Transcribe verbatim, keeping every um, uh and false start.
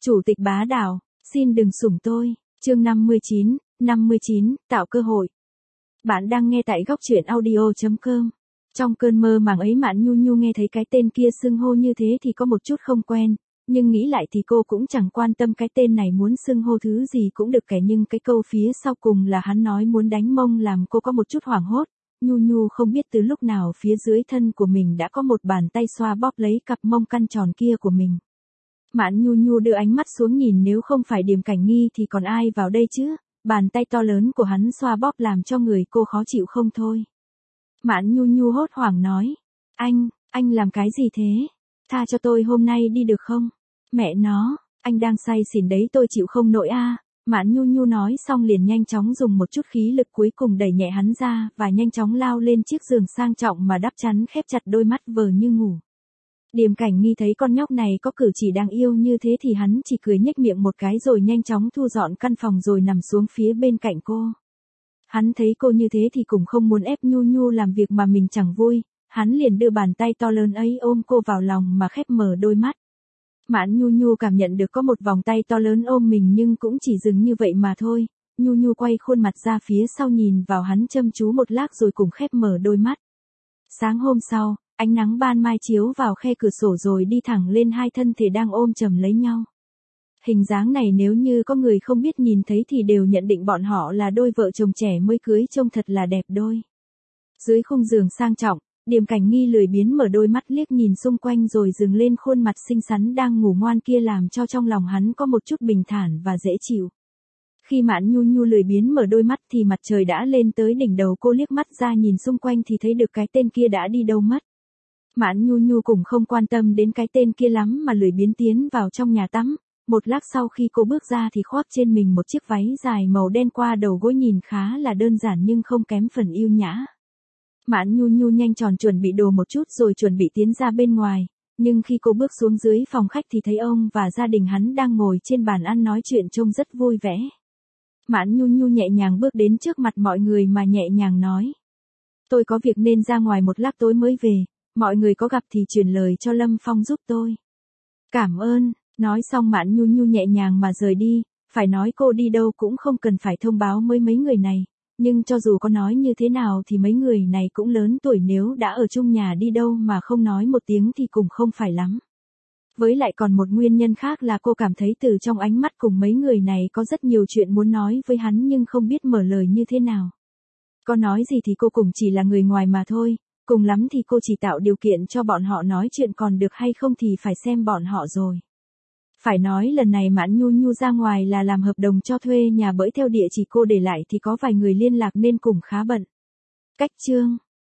Chủ tịch bá đạo, xin đừng sủng tôi. Chương năm mươi chín, năm mươi chín, tạo cơ hội. Bạn đang nghe tại góc truyện audio chấm com. Trong cơn mơ màng ấy Mạn Nhu Nhu nghe thấy cái tên kia xưng hô như thế thì có một chút không quen, nhưng nghĩ lại thì cô cũng chẳng quan tâm cái tên này muốn xưng hô thứ gì cũng được kể, nhưng cái câu phía sau cùng là hắn nói muốn đánh mông làm cô có một chút hoảng hốt. Nhu Nhu không biết từ lúc nào phía dưới thân của mình đã có một bàn tay xoa bóp lấy cặp mông căn tròn kia của mình. Mạn Nhu Nhu đưa ánh mắt xuống nhìn, nếu không phải Điềm Cảnh Nghi thì còn ai vào đây chứ, bàn tay to lớn của hắn xoa bóp làm cho người cô khó chịu không thôi. Mạn Nhu Nhu hốt hoảng nói, anh, anh làm cái gì thế? Tha cho tôi hôm nay đi được không? Mẹ nó, anh đang say xỉn đấy, tôi chịu không nổi a. À. Mạn Nhu Nhu nói xong liền nhanh chóng dùng một chút khí lực cuối cùng đẩy nhẹ hắn ra và nhanh chóng lao lên chiếc giường sang trọng mà đắp chắn, khép chặt đôi mắt vờ như ngủ. Điềm Cảnh Nghi thấy con nhóc này có cử chỉ đáng yêu như thế thì hắn chỉ cười nhếch miệng một cái rồi nhanh chóng thu dọn căn phòng rồi nằm xuống phía bên cạnh cô. Hắn thấy cô như thế thì cũng không muốn ép Nhu Nhu làm việc mà mình chẳng vui, hắn liền đưa bàn tay to lớn ấy ôm cô vào lòng mà khép mở đôi mắt. Mạn Nhu Nhu cảm nhận được có một vòng tay to lớn ôm mình nhưng cũng chỉ dừng như vậy mà thôi. Nhu Nhu quay khuôn mặt ra phía sau nhìn vào hắn chăm chú một lát rồi cùng khép mở đôi mắt. Sáng hôm sau, ánh nắng ban mai chiếu vào khe cửa sổ rồi đi thẳng lên hai thân thể đang ôm chầm lấy nhau. Hình dáng này nếu như có người không biết nhìn thấy thì đều nhận định bọn họ là đôi vợ chồng trẻ mới cưới, trông thật là đẹp đôi. Dưới khung giường sang trọng, Điềm Cảnh Nghi lười biếng mở đôi mắt liếc nhìn xung quanh rồi dừng lên khuôn mặt xinh xắn đang ngủ ngoan kia làm cho trong lòng hắn có một chút bình thản và dễ chịu. Khi Mạn Nhu Nhu lười biếng mở đôi mắt thì mặt trời đã lên tới đỉnh đầu cô, liếc mắt ra nhìn xung quanh thì thấy được cái tên kia đã đi đâu mất. Mạn Nhu Nhu cũng không quan tâm đến cái tên kia lắm mà lười biếng tiến vào trong nhà tắm. Một lát sau khi cô bước ra thì khoác trên mình một chiếc váy dài màu đen qua đầu gối nhìn khá là đơn giản nhưng không kém phần yêu nhã. Mạn Nhu Nhu nhanh tròn chuẩn bị đồ một chút rồi chuẩn bị tiến ra bên ngoài, nhưng khi cô bước xuống dưới phòng khách thì thấy ông và gia đình hắn đang ngồi trên bàn ăn nói chuyện trông rất vui vẻ. Mạn Nhu Nhu nhẹ nhàng bước đến trước mặt mọi người mà nhẹ nhàng nói. Tôi có việc nên ra ngoài một lát tối mới về, mọi người có gặp thì truyền lời cho Lâm Phong giúp tôi. Cảm ơn. Nói xong Mạn Nhu Nhu nhẹ nhàng mà rời đi, phải nói cô đi đâu cũng không cần phải thông báo với mấy người này, nhưng cho dù có nói như thế nào thì mấy người này cũng lớn tuổi, nếu đã ở chung nhà đi đâu mà không nói một tiếng thì cũng không phải lắm. Với lại còn một nguyên nhân khác là cô cảm thấy từ trong ánh mắt cùng mấy người này có rất nhiều chuyện muốn nói với hắn nhưng không biết mở lời như thế nào. Có nói gì thì cô cũng chỉ là người ngoài mà thôi, cùng lắm thì cô chỉ tạo điều kiện cho bọn họ nói chuyện, còn được hay không thì phải xem bọn họ rồi. Phải nói lần này Mạn Nhu Nhu ra ngoài là làm hợp đồng cho thuê nhà, bởi theo địa chỉ cô để lại thì có vài người liên lạc nên cũng khá bận. Cách chương